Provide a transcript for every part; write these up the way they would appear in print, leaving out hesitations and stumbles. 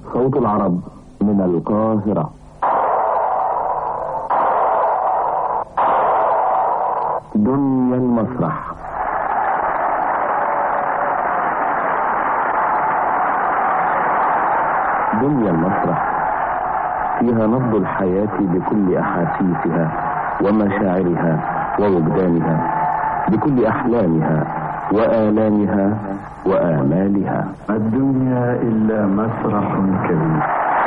صوت العرب من القاهرة. دنيا المسرح. دنيا المسرح فيها نبض الحياة بكل أحاسيسها ومشاعرها ووجدانها، بكل أحلامها وآلامها وآمالها. الدنيا إلا مسرح كبير.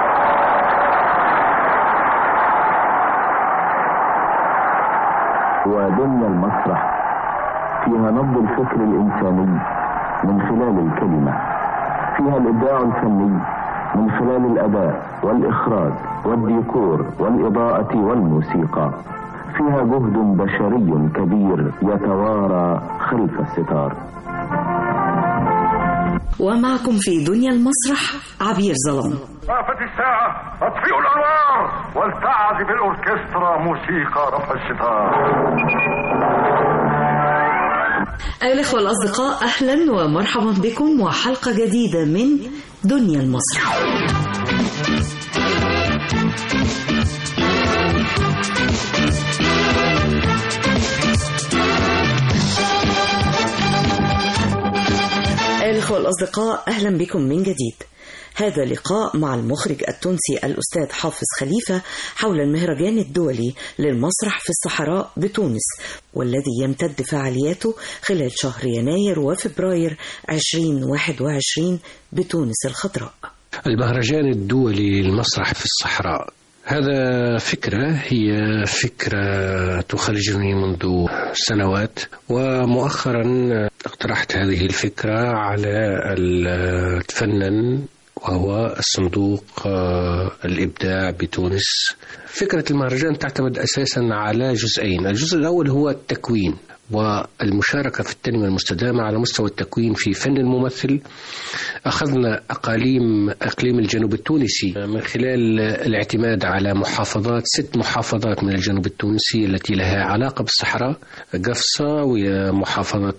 ودنيا المسرح فيها نبض الفكر الإنساني من خلال الكلمة، فيها الإبداع الفني من خلال الأداء والإخراج والديكور والإضاءة والموسيقى، فيها جهد بشري كبير يتوارى خلف الستار. ومعكم في دنيا المسرح عبير ظلام. وقفت الساعة، اطفئوا الأنوار ولتعزف الأوركسترا موسيقى رفع الستار. أيها الأخوة الأصدقاء، أهلا ومرحبا بكم وحلقة جديدة من دنيا المسرح. الأخوة الأصدقاء، أهلا بكم من جديد. هذا لقاء مع المخرج التونسي الأستاذ حافظ خليفة حول المهرجان الدولي للمسرح في الصحراء بتونس، والذي يمتد فعالياته خلال شهر يناير وفبراير 2021 بتونس الخضراء. المهرجان الدولي للمسرح في الصحراء، هذا هي فكرة تخرجني منذ سنوات، ومؤخرا اقترحت هذه الفكرة على الفنان وهو الصندوق الإبداع بتونس. فكرة المهرجان تعتمد أساسا على جزئين. الجزء الأول هو التكوين والمشاركة في التنمية المستدامة على مستوى التكوين في فن الممثل. أخذنا أقليم الجنوب التونسي من خلال الاعتماد على محافظات 6 محافظات من الجنوب التونسي التي لها علاقة بالصحراء: قفصة ومحافظة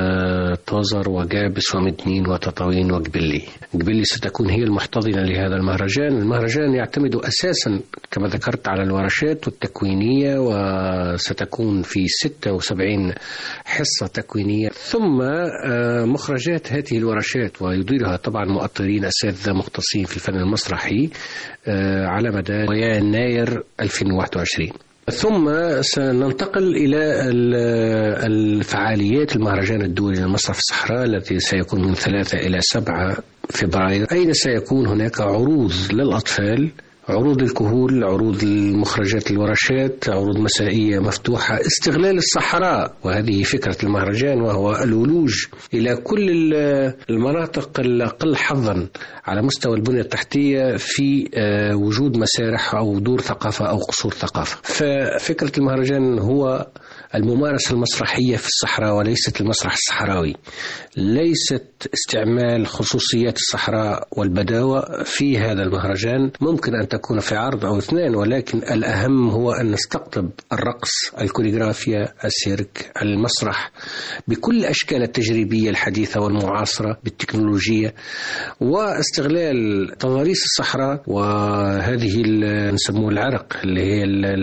طازر وقابس ومدنين وتطاوين وقبلي. قبلي ستكون هي المحتضنة لهذا المهرجان. المهرجان يعتمد أساسا كما ذكرت على الورشات التكوينية، وستكون في 76 حصة تكوينية، ثم مخرجات هذه الورشات ويديرها طبعا مؤطرين أساتذة مختصين في الفن المسرحي على مدى يناير 2021. ثم سننتقل إلى الفعاليات المهرجان الدولي للمسرح في الصحراء التي سيكون من 3 إلى 7 فبراير، أين سيكون هناك عروض للأطفال، عروض الكهول، عروض المخرجات الورشات، عروض مسائية مفتوحة، استغلال الصحراء. وهذه فكرة المهرجان، وهو الولوج إلى كل المناطق الأقل حظا على مستوى البنية التحتية في وجود مسارح أو دور ثقافة أو قصور ثقافة. ففكرة المهرجان هو الممارسة المسرحية في الصحراء وليست المسرح الصحراوي، ليست استعمال خصوصيات الصحراء والبداوة في هذا المهرجان. ممكن أن تكون في عرض أو 2، ولكن الأهم هو أن نستقطب الرقص، الكوريغرافيا، السيرك، المسرح بكل أشكال التجريبية الحديثة والمعاصرة بالتكنولوجيا، واستغلال تضاريس الصحراء وهذه نسموه العرق اللي هي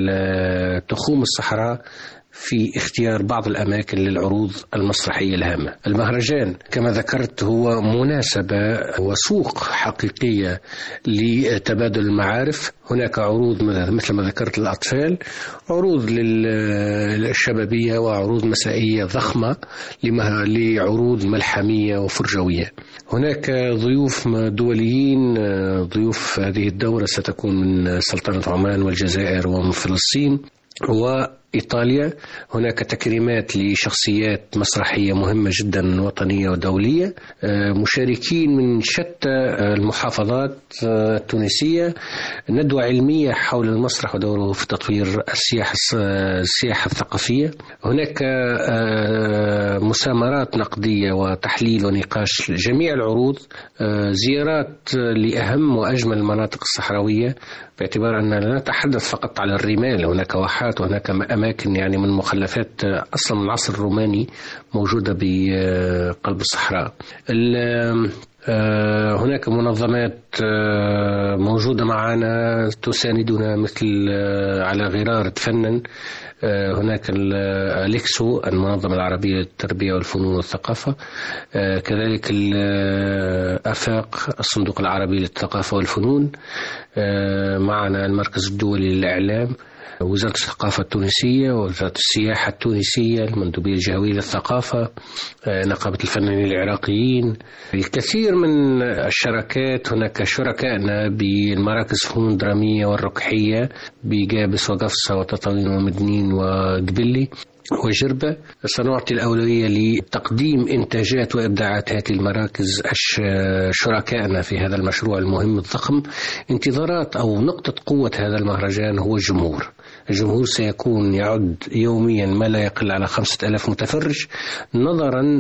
تخوم الصحراء في اختيار بعض الأماكن للعروض المسرحية الهامة. المهرجان كما ذكرت هو مناسبة وسوق حقيقية لتبادل المعارف. هناك عروض مثل ما ذكرت للأطفال، عروض للشبابية، وعروض مسائية ضخمة لعروض ملحمية وفرجوية. هناك ضيوف دوليين. ضيوف هذه الدورة ستكون من سلطنة عمان والجزائر ومن فلسطين وإيطاليا. هناك تكريمات لشخصيات مسرحية مهمة جدا وطنية ودولية، مشاركين من شتى المحافظات التونسية، ندوة علمية حول المسرح ودوره في تطوير السياحة الثقافية. هناك مسامرات نقدية وتحليل ونقاش جميع العروض، زيارات لأهم وأجمل المناطق الصحراوية، باعتبار أننا لا نتحدث فقط على الرمال، هناك واحات وهناك أماكن يعني من مخلفات أصلا من العصر الروماني موجودة بقلب الصحراء. هناك منظمات موجودة معنا تساندنا، مثل على غرار تفنن هناك الإكسو، المنظمة العربية للتربية والفنون والثقافة، كذلك الآفاق، الصندوق العربي للثقافة والفنون، معنا المركز الدولي للإعلام، وزارة الثقافة التونسية، ووزارة السياحة التونسية، المندوبية الجهوية للثقافة، نقابة الفنانين العراقيين، الكثير من الشراكات. هناك شركائنا بالمراكز الفنون الدرامية والركحية بجابس وقفصة وتطاوين ومدنين وقبلي وجربة. سنعطي الأولوية لتقديم إنتاجات وإبداعات هذه المراكز شركائنا في هذا المشروع المهم الضخم. انتظارات أو نقطة قوة هذا المهرجان هو الجمهور. الجمهور سيكون يعد يوميا ما لا يقل على 5000 متفرج، نظرا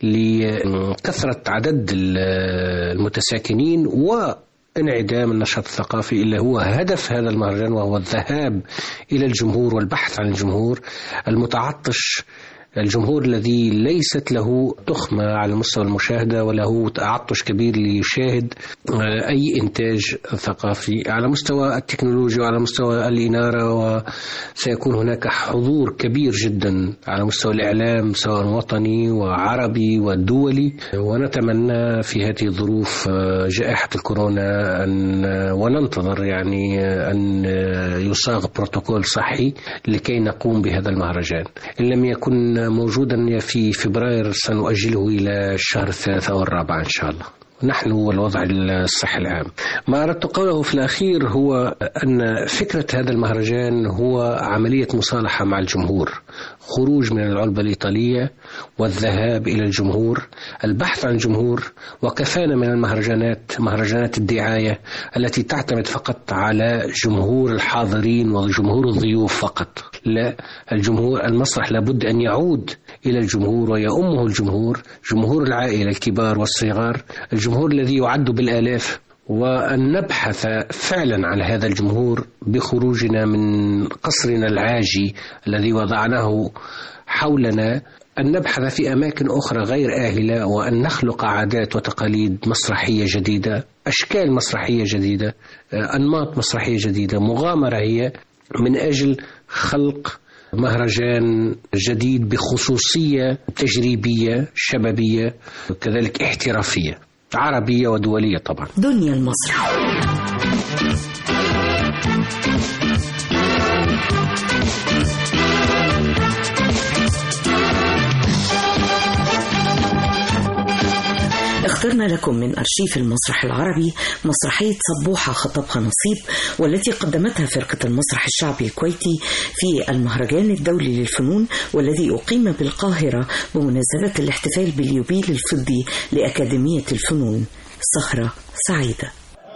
لكثرة عدد المتساكنين وانعدام النشاط الثقافي اللي هو هدف هذا المهرجان، وهو الذهاب إلى الجمهور والبحث عن الجمهور المتعطش، الجمهور الذي ليست له تخمة على مستوى المشاهدة وله تعطش كبير ليشاهد أي إنتاج ثقافي على مستوى التكنولوجيا وعلى مستوى الإنارة. وسيكون هناك حضور كبير جدا على مستوى الإعلام سواء وطني وعربي ودولي. ونتمنى في هذه الظروف جائحة الكورونا وننتظر يعني أن يصاغ بروتوكول صحي لكي نقوم بهذا المهرجان. إن لم يكن موجودا في فبراير سنؤجله إلى الشهر 3 والرابع إن شاء الله، نحن والوضع الصحي العام. ما أردت قوله في الأخير هو أن فكرة هذا المهرجان هو عملية مصالحة مع الجمهور، خروج من العلبة الإيطالية والذهاب إلى الجمهور، البحث عن الجمهور. وكفانا من مهرجانات الدعاية التي تعتمد فقط على جمهور الحاضرين وجمهور الضيوف فقط. لا، الجمهور، المسرح لابد أن يعود إلى الجمهور ويؤمه الجمهور، جمهور العائلة الكبار والصغار، الجمهور الذي يعد بالآلاف، وأن نبحث فعلا على هذا الجمهور بخروجنا من قصرنا العاجي الذي وضعناه حولنا، أن نبحث في أماكن أخرى غير آهلة، وأن نخلق عادات وتقاليد مسرحية جديدة، أشكال مسرحية جديدة، أنماط مسرحية جديدة، مغامرة هي من أجل خلق مهرجان جديد بخصوصية تجريبية شبابية كذلك احترافية عربية ودولية طبعا. دنيا المسرح. اخترنا لكم من أرشيف المسرح العربي مسرحية صبوحة خطبها نصيب، والتي قدمتها فرقة المسرح الشعبي الكويتي في المهرجان الدولي للفنون، والذي أقيم بالقاهرة بمناسبة الاحتفال باليوبيل الفضي لأكاديمية الفنون. سهرة سعيدة.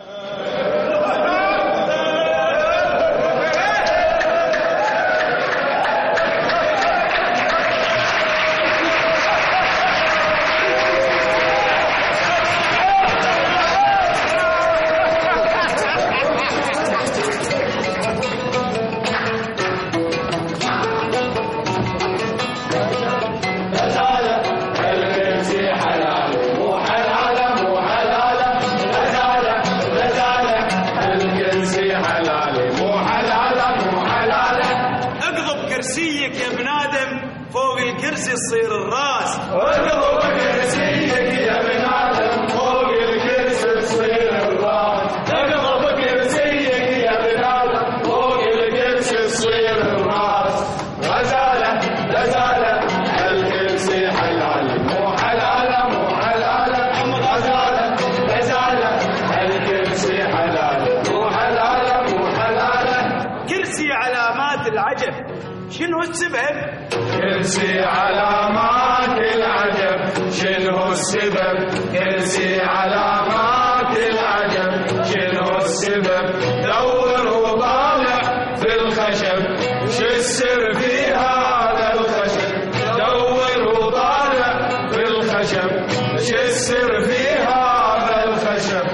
شنو السبب؟ كرسي علامات العجب، شنو السبب؟ كرسي علامات العجب، شنو السبب؟ دور وطالع في الخشب، شو السر في هذا الخشب؟ دور وطالع في الخشب، شو السر في هذا الخشب؟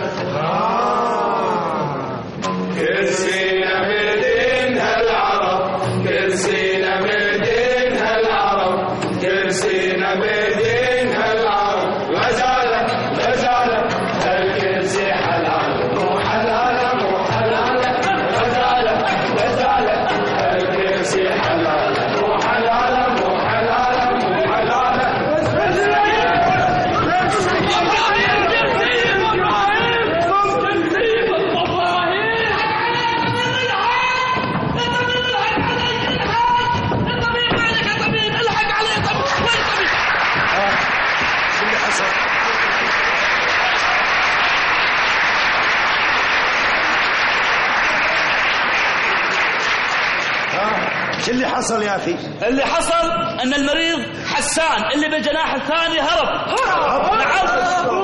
كرسينا بدينها العرب، كرسينا بدينها العرب، كرسينا بدينها العرب، لا زالت اللي حصل يا أخي؟ اللي حصل أن المريض حسان اللي بالجناح الثاني هرب. نعم.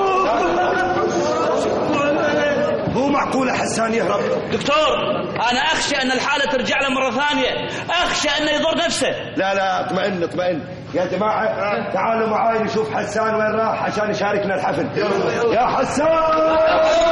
مو معقولة حسان يهرب. دكتور أنا أخشى أن الحالة ترجع له مرة ثانية، أخشى أنه يضر نفسه. لا اطمئن يا جماعة، تعالوا معاي نشوف حسان وين راح عشان يشاركنا الحفل. يا حسان.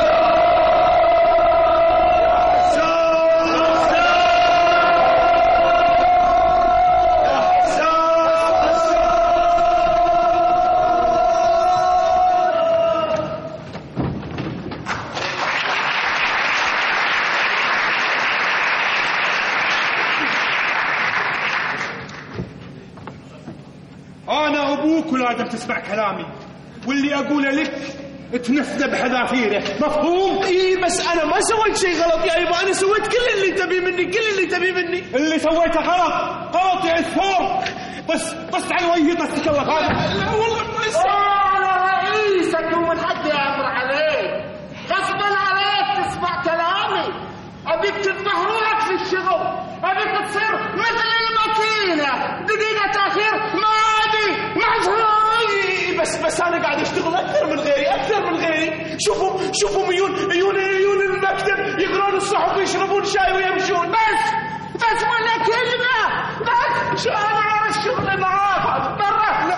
أنا أبوك ولازم تسمع كلامي، واللي أقوله لك تنفذه بحذافيره، مفهوم؟ إيه بس أنا ما سويت شيء غلط يا يبا، أنا سويت كل اللي تبي مني. اللي سويته غلط يا الثور. بس على وجهي طستك الله هذا. لا والله بس أنا رئيسك ومن حد يأمر عليك، غصبا عليك تسمع كلامي. أبيك تتبهرك في الشغل، أبيك تصير مثل الماكينة، دقيقة تأخير ما عادي معذور. بس أنا قاعد أشتغل أكثر من غيري. شوفوا عيون المكتب يقرون الصحف ويشربون شاي ويمشون. بس ولا كلمة، بس شو أنا الشغل معاك برا.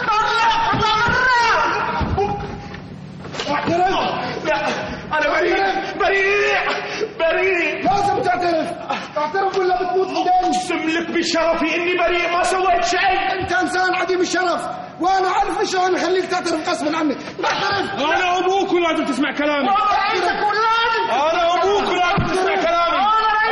لا أنا بريء. لازم تعترف ولا بتموت بدين. أقسم لك بشرفي إني بريء، ما سويت شيء. أنت إنسان عديم الشرف، وأنا أعرف شلون أخليك تعترف غصبا عني. تعترف. أنا أبوك ولازم تسمع كلامي. أنا أبوك ولازم تسمع كلامي.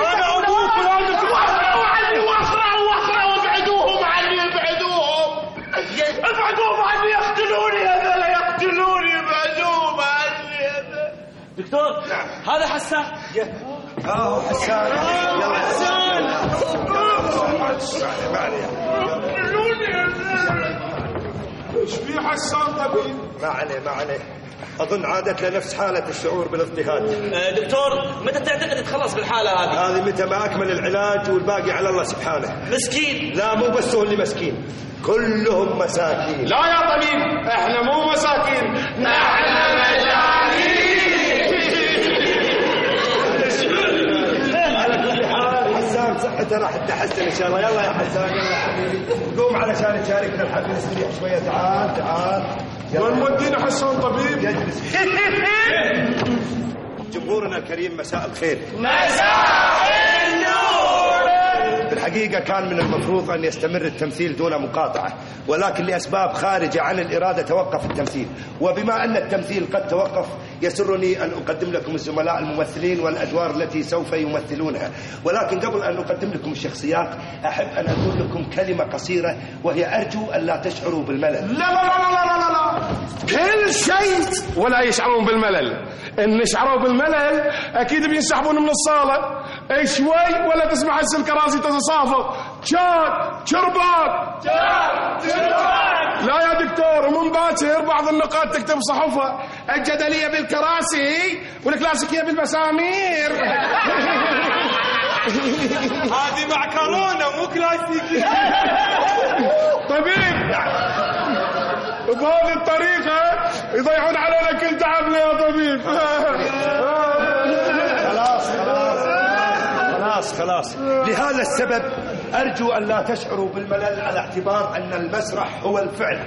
ابعدوهم عني يقتلوني، هذول يقتلوني. ابعدوهم عني. دكتور هذا حسان. حسان. يلا حسان. ايش في حسان طبيب؟ ما عليه أظن عادت لنفس حالة الشعور بالاضطهاد. دكتور متى تعتقد تتخلص بالحالة هذه متى ما أكمل العلاج، والباقي على الله سبحانه. مسكين. لا مو بس هو اللي مسكين، كلهم مساكين. لا يا طبيب، احنا مو مساكين، نحن على كل حال حسان صحته راح تحسن ان شاء الله. يلا يا حسان، يلا يا حبيبي قوم علشان تشاركنا الحفل. استريح شويه. تعال. وين مودينا حسان طبيب؟ يجلس. جمهورنا الكريم مساء الخير. مساء النور. بالحقيقة كان من المفروض أن يستمر التمثيل دون مقاطعة، ولكن لأسباب خارجة عن الإرادة توقف التمثيل. وبما أن التمثيل قد توقف، يسرني أن أقدم لكم الزملاء الممثلين والأدوار التي سوف يمثلونها. ولكن قبل أن أقدم لكم الشخصيات، أحب أن أقول لكم كلمة قصيرة، وهي أرجو أن لا تشعروا بالملل. لا كل شيء ولا يشعرون بالملل. إن شعروا بالملل أكيد بينسحبون من الصالة. شوي ولا تسمع هسه الكراسي تتصافى. شربات. لا يا دكتور، ومن باكر بعض النقاط تكتب صحفها الجدلية بالكراسي والكلاسيكية بالمسامير. هذه معكرونة مو كلاسيكية. طبيب بهذه الطريقة يضيعون علينا كل تعبنا يا طبيب. خلاص. لهذا السبب أرجو أن لا تشعروا بالملل، على اعتبار أن المسرح هو الفعل.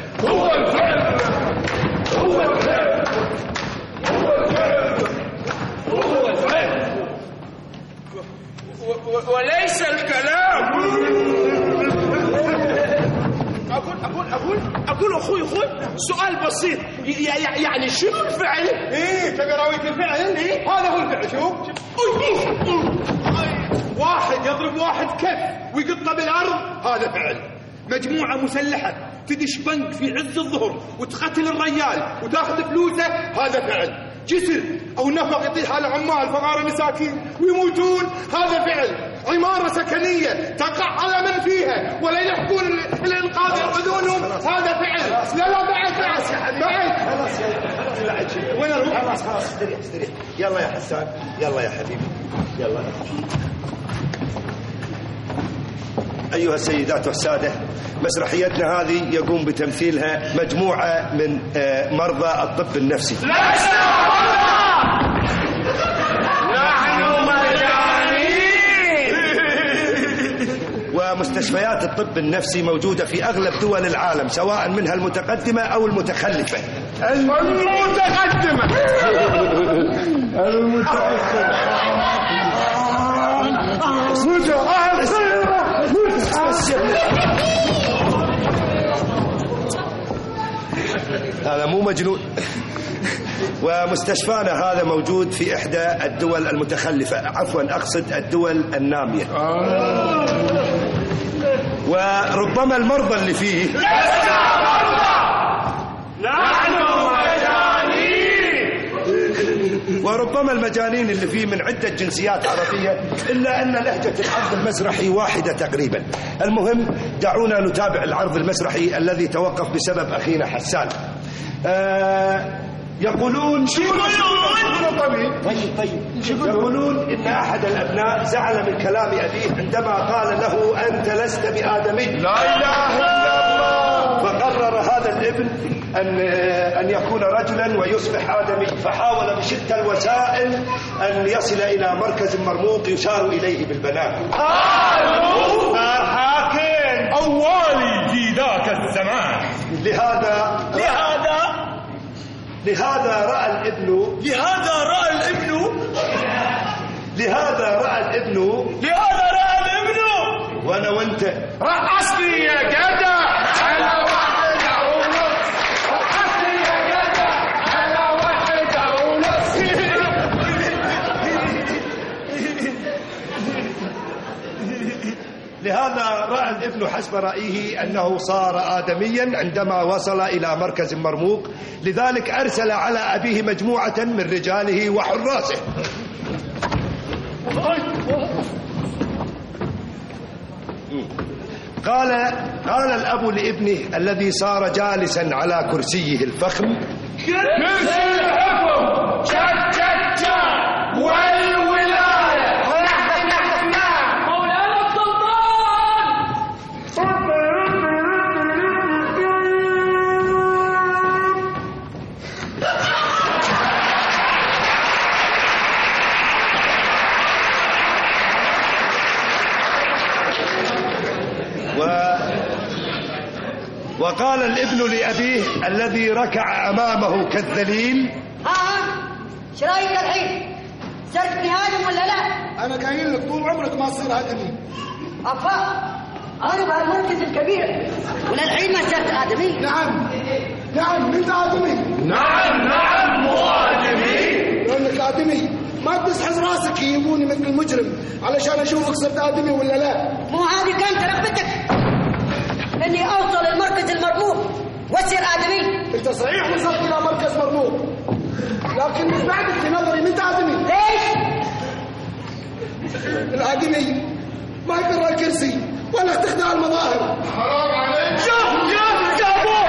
وليس الكلام. أقول أخوي سؤال بسيط، يعني شنو الفعل؟ تقراوية الفعل؟ هذا هو الفعل. شوف واحد يضرب واحد كف ويقطه بالأرض، هذا فعل. مجموعة مسلحة تدش بنك في عز الظهر وتقتل الرجال وتاخذ فلوسه، هذا فعل. جسر أو نفق يطيح على عمال فقراء مساكين ويموتون، هذا فعل. عمارة سكنية تقع على من فيها ولا يلحقون الإنقاذ يأخذونهم، هذا فعل. لا بعد وين اروح؟ خلاص استريح. يلا يا حسان، يلا يا حبيبي، يلا. أيها السيدات والسادة، مسرحيتنا هذه يقوم بتمثيلها مجموعة من مرضى الطب النفسي. ومستشفيات الطب النفسي موجودة في أغلب دول العالم، سواء منها المتقدمة أو المتخلفة. المتقدمة هذا مو مجنون. ومستشفانا هذا موجود في إحدى الدول المتخلفة، عفوا أقصد الدول النامية. وربما المرضى اللي فيه وربما المجانين اللي فيه من عدة جنسيات عربية، إلا أن لهجة العرض المسرحي واحدة تقريبا. المهم دعونا نتابع العرض المسرحي الذي توقف بسبب أخينا حسان. يقولون يقولون إن أحد الأبناء زعل من كلام أبيه عندما قال له أنت لست بآدمي. لا إله إلا الله. فقرر هذا الابن أن يكون رجلا ويصبح آدمي، فحاول بشتى الوسائل أن يصل إلى مركز مرموق يشار إليه بالبنان. حاكم أولي في ذاك الزمان. لهذا رأى الابن وانا وانت رقصني يا جدع على واحد ونص. رقصني يا جدع على واحد ونص. لهذا رأى الابن حسب رأيه أنه صار آدميا عندما وصل إلى مركز مرموق، لذلك أرسل على أبيه مجموعة من رجاله وحراسه. قال الأب لابنه الذي صار جالسا على كرسيه الفخم: كرسي الحكم شتت والولاية ونحن مولانا السلطان. وقال الابن لأبيه الذي ركع أمامه كالذليل: شو رايك الحين؟ صرت آدم ولا لا؟ أنا قايل لك طول عمرك ما تصير آدمي. أفا أنا بهالمركز الكبير وللحين ما صرت آدمي. نعم أنت آدمي. نعم مو آدمي. لأنك آدمي ما تسحز راسك يجيبوني مثل المجرم علشان أشوفك صرت آدمي ولا لا. مو هذه كانت رغبتك إني أوصل المركز المرموق وأصير آدمي؟ أنت صحيح وصلت إلى مركز مرموق، لكن مش بعدك في نظري أنت آدمي. ليش؟ الآدمي ما يقرأ الكرسي ولا تخدع المظاهر. حرام عليك. يا أبو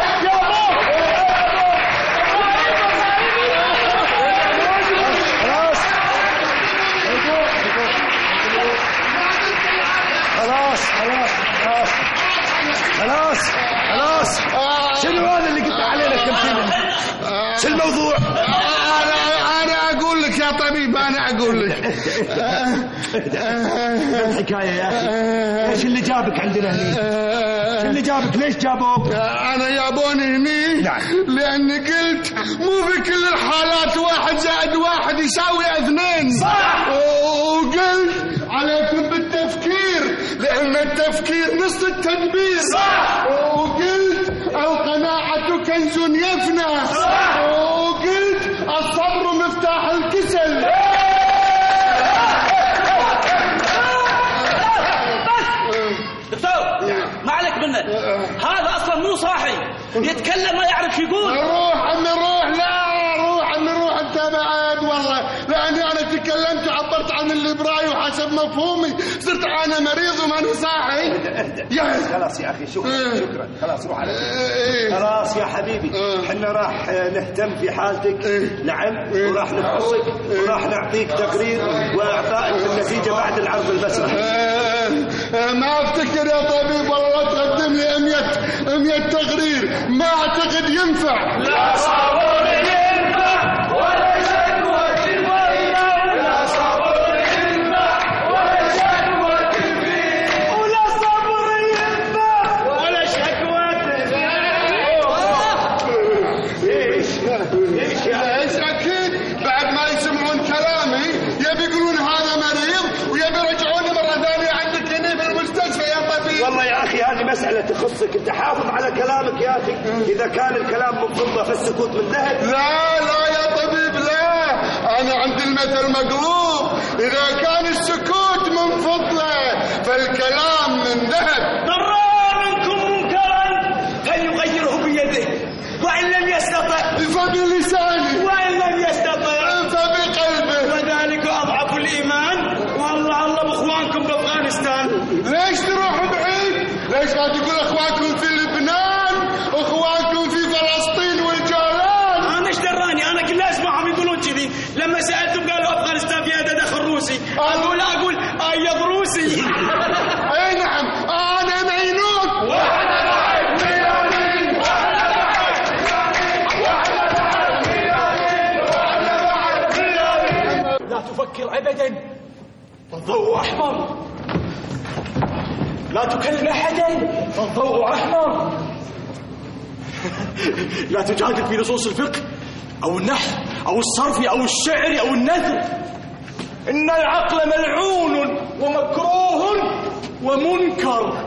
خلاص. شنو هذا اللي قلت علينا التمثيل؟ شو الموضوع؟ أنا أقول لك يا طبيب، أنا أقول لك الحكاية يا أخي. إيش اللي جابك عندنا هني؟ شو اللي جابك؟ ليش جابوك؟ أنا جابوني هني لأني قلت مو في كل الحالات 1 زائد 1 يساوي 2. صح. وقلت عليكم بالتفكير لأن التفكير نص التدبير. صح. وقلت القناعة كنز يفنى. صح. وقلت الصبر مفتاح الكسل. دكتور ما عليك منه، هذا اصلا مو صاحي، يتكلم ما يعرف يقول. روح انت بعد والله، لاني انا تكلمت وعبرت عن اللي براي وحسب مفهومي صرت انا مريض وماني صاحي. خلاص يا اخي شكرا خلاص روح على خلاص يا حبيبي. احنا راح نهتم في حالتك. نعم. وراح نفحصك وراح نعطيك تقرير واعطائك النتيجه بعد العرض المسرحي. ما افتكر يا طبيب والله تقدم لي 100 تقرير، ما اعتقد ينفع. لا صبر ينفع ولا شكوى تنفع، لا صبر ينفع ولا شكوى تنفع، ولا صبر ينفع ولا شكوى تنفع. ايش اكيد بعد ما يسمعون كلامي يبي يقولون هذا مريض ويبي يرجعوني مره ثانيه عندك هنا في المستشفى يا طبيب. والله يا اخي هذه مساله تخصك انت، حافظ على كلامك يا اخي. اذا كان الكلام من فضه فالسكوت من ذهب. لا يا طبيب لا، انا عندي المثل مقلوب، اذا كان السكوت من فضه فالكلام من ذهب. من راى منكم منكرا فليغيره بيده، وان لم يستطع فبلسانه، وان لم يستطع فبقلبه، وذلك اضعف الايمان. والله الله باخوانكم بافغانستان. ليش تروحوا بعيد؟ ليش ما تقول اخوانكم في لبنان، اخوانكم في فلسطين والجولان؟ انا ايش دراني، انا كل اسمعهم يقولون كذي. لما سالتهم قالوا افغانستان فيها تدخل روسي. اقول ايض روسي. اي نعم انا مينون. واحنا بعد ميلانين، واحنا بعد ميلانين، واحنا بعد ميلانين، واحنا بعد ميلانين. لا تفكر ابدا، الضوء احمر. لا تكلم احدا، الضوء احمر. لا تجادل في نصوص الفقه او النحو او الصرف او الشعر او النثر. ان العقل ملعون ومكروه ومنكر.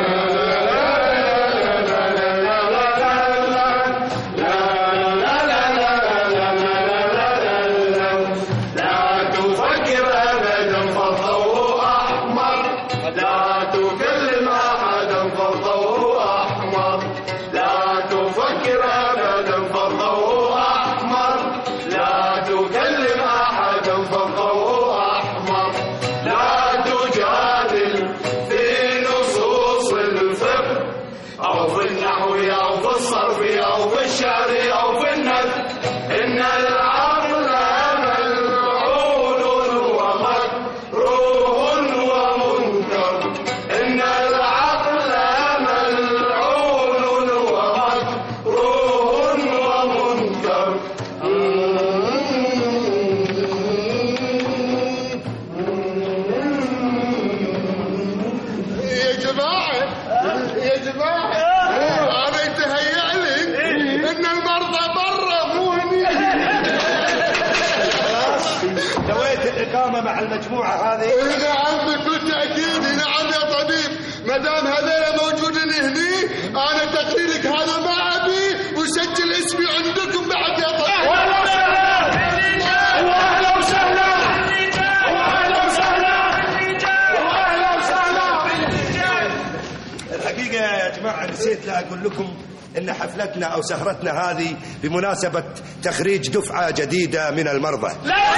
مع المجموعة هذه. نعم بكل تأكيد. نعم يا طبيب، ما دام هذول موجودين هني أنا تقريرك هذا ما أبي، وسجل اسمي عندكم بعد يا طبيب. وأهلا وسهلا وأهلا وسهلا وأهلا وسهلا. الحقيقة يا جماعة نسيت لا أقول لكم إن حفلتنا أو سهرتنا هذه بمناسبة تخريج دفعة جديدة من المرضى.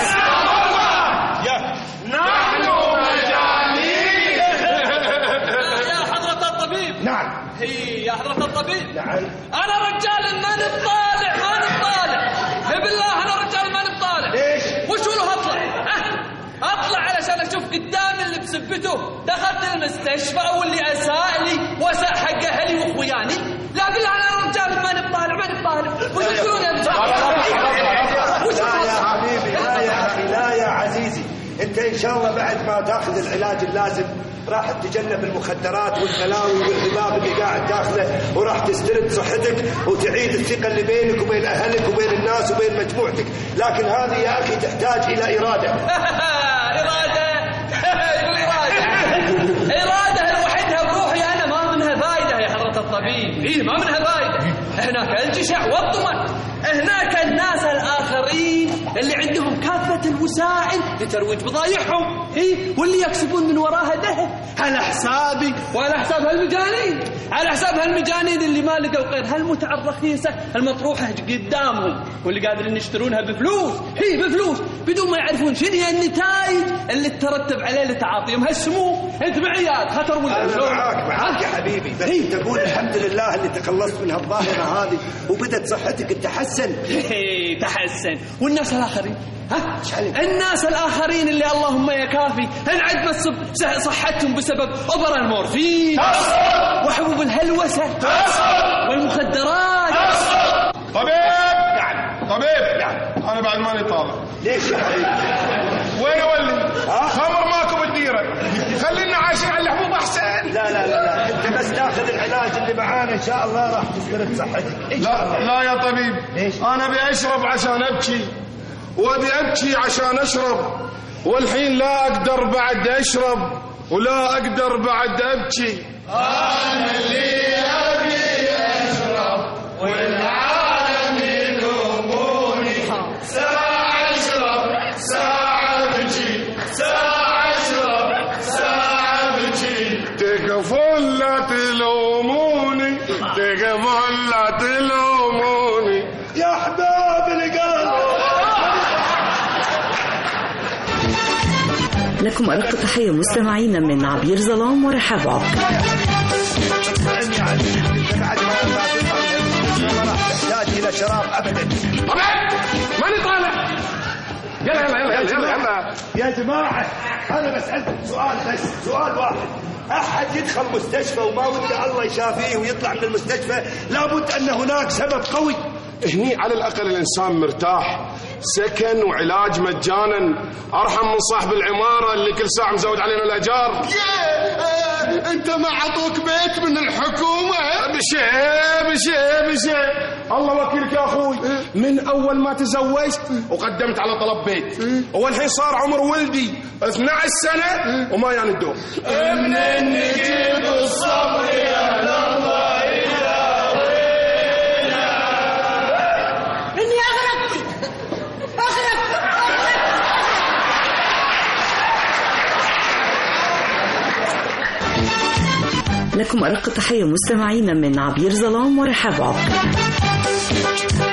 نحن مجانين. يا حضرة الطبيب. نعم. يا حضرة الطبيب. نعم. أنا رجال ما نطالع ما نطالع. بالله أنا رجال ما نطالع. ليش؟ وشو له أطلع علشان أشوف قدامي اللي بسبته دخلت المستشفى واللي أساء لي وأساء حق أهلي وأخوياني. لا بالله أنا رجال ما نطالع. وش تقولون يا رجال؟ لا يا حبيبي، لا يا أخي، لا يا عزيزي. انت ان شاء الله بعد ما تاخذ العلاج اللازم راح تتجنب المخدرات والبلاوي والرباب اللي قاعد داخله، وراح تسترد صحتك وتعيد الثقه اللي بينك وبين اهلك وبين الناس وبين مجموعتك. لكن هذه يا اخي تحتاج الى اراده. اراده لوحدها بروحي انا ما منها فايده يا حضره الطبيب. ما منها فايده. هناك الجشع والطمع، هناك الناس الآخرين اللي عندهم كافة الوسائل لترويج بضايعهم واللي يكسبون من وراها ذهب على حسابي وعلى حساب هالمجانين، على حساب هالمجانين اللي ما لقوا غير هالمتعة الرخيصة المطروحة قدامهم واللي قادرين يشترونها بفلوس. بفلوس بدون ما يعرفون شنو هي النتائج اللي تترتب عليه لتعاطيهم هالسموم. انت معياد خطر ولا انا معاك يا حبيبي، بس تقول الحمد لله اللي تخلصت من هالظاهرة هذه وبدت صحتك تتحسن. تحسن. والناس الآخرين ها؟ الناس الآخرين اللي اللهم يا كافي انعدمت صحتهم بسبب أبر المورفين وحبوب الهلوسة والمخدرات. طبيب أنا بعد ماني طالع. ليش يا حبيبي؟ وين أولي؟ خمر ماكو بالديرة، خلينا عايشين على الحبوب أحسن. لا أنت بس تاخذ العلاج اللي معانا إن شاء الله راح تسترد صحتك. لا يا طبيب. ليش؟ أنا أبي أشرب عشان أبكي، وأبي أبكي عشان أشرب، والحين لا أقدر بعد أشرب ولا أقدر بعد أبكي. أنا اللي أبي أشرب والعالم يلوموني، ساعة أشرب ساعة أبكي، ساعة أشرب ساعة أبكي. تكفون لا تلوموني، تكفون لا تلوموني يا أحباب القلب. لكم أرق تحية مستمعين من عبير ظلام ورحاب عقل. تحتاج إلى شراب أبدا. ماني طالع. يلا يا جماعة أنا بسألكم سؤال واحد. أحد يدخل مستشفى وما وده الله يشافيه ويطلع من المستشفى لابد أن هناك سبب قوي. هني على الأقل الإنسان مرتاح، سكن وعلاج مجانا، أرحم من صاحب العمارة اللي كل ساعة مزود علينا الأجار. أنت ما عطوك بيت من الحكومة؟ بشي الله وكيلك يا أخوي، من أول ما تزوجت وقدمت على طلب بيت، والحين صار عمر ولدي 12 سنة وما يعني الدور. منين نجيب الصبر يا الله إلا وينا؟ إني أغرقت. لكم أرق تحية مستمعين من عبير ظلام ورحاب عقل.